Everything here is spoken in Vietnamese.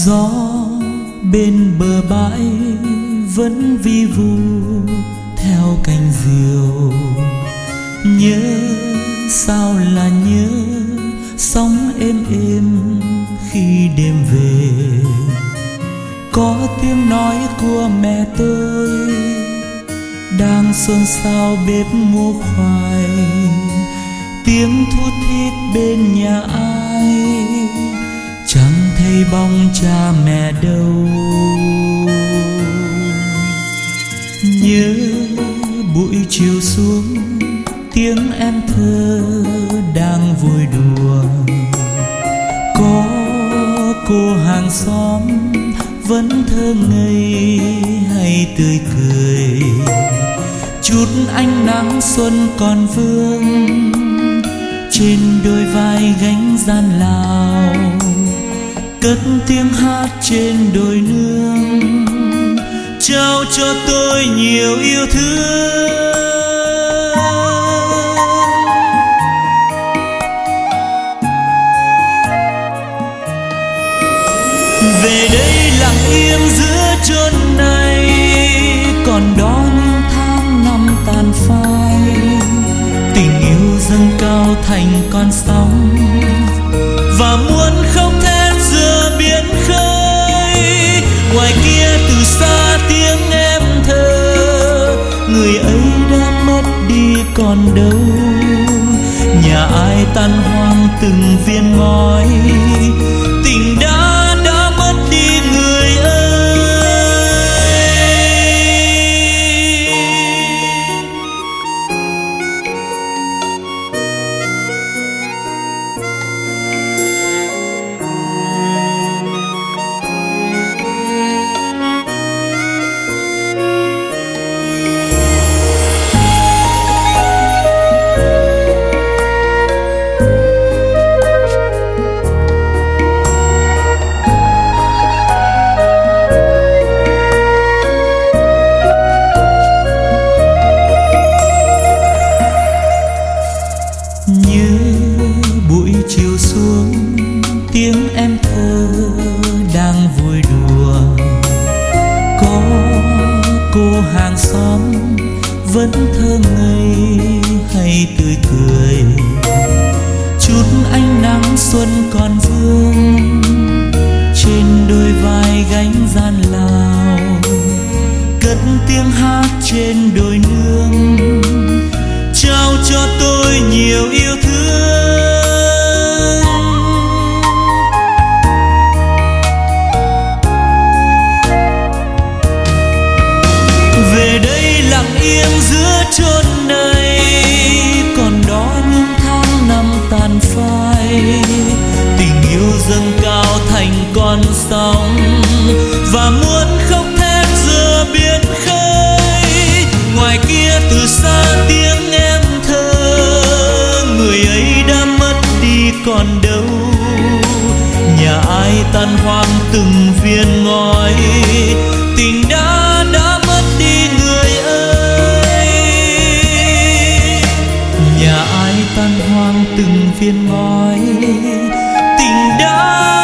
Gió bên bờ bãi vẫn vi vu theo cành diều. Nhớ sao là nhớ sóng êm êm khi đêm về. Có tiếng nói của mẹ tôi đang xôn xao bếp ngô khoai. Tiếng thút thít bên nhà ai chẳng thấy bóng cha mẹ đâu. Nhớ buổi chiều xuống tiếng em thơ đang vui đùa. Có cô hàng xóm vẫn thơ ngây hay tươi cười. Chút ánh nắng xuân còn vương trên đôi vai gánh gian lao. Cất tiếng hát trên đồi nương trao cho tôi nhiều yêu thương. Về đây lặng im giữa chốn này, còn đó những tháng năm tàn phai. Tình yêu dâng cao thành con sóng và muốn khóc thét giữa biển khơi. Ngoài kia từ xa tiếng em thơ, người ấy đã mất đi còn đâu. Nhà ai tan hoang từng viên ngói, tình đã mất đi người ơi. Chiều xuống tiếng em thơ đang vui đùa. Có cô hàng xóm vẫn thơ ngây hay tươi cười. Chút ánh nắng xuân còn vương trên đôi vai gánh gian lao. Cất tiếng hát trên đồi nương trao cho tôi nhiều yêu thương. Về đây lặng im giữa chốn này, còn đó những tháng năm tàn phai. Tình yêu dâng cao thành con sóng và muốn khóc thét giữa biển khơi. Ngoài kia từ xa tiếng em thơ, người ấy đã mất đi còn đâu. Nhà ai tan hoang từng viên ngói, tình đã mất đi người ơi. Nhà ai tan hoang từng viên ngói, tình đã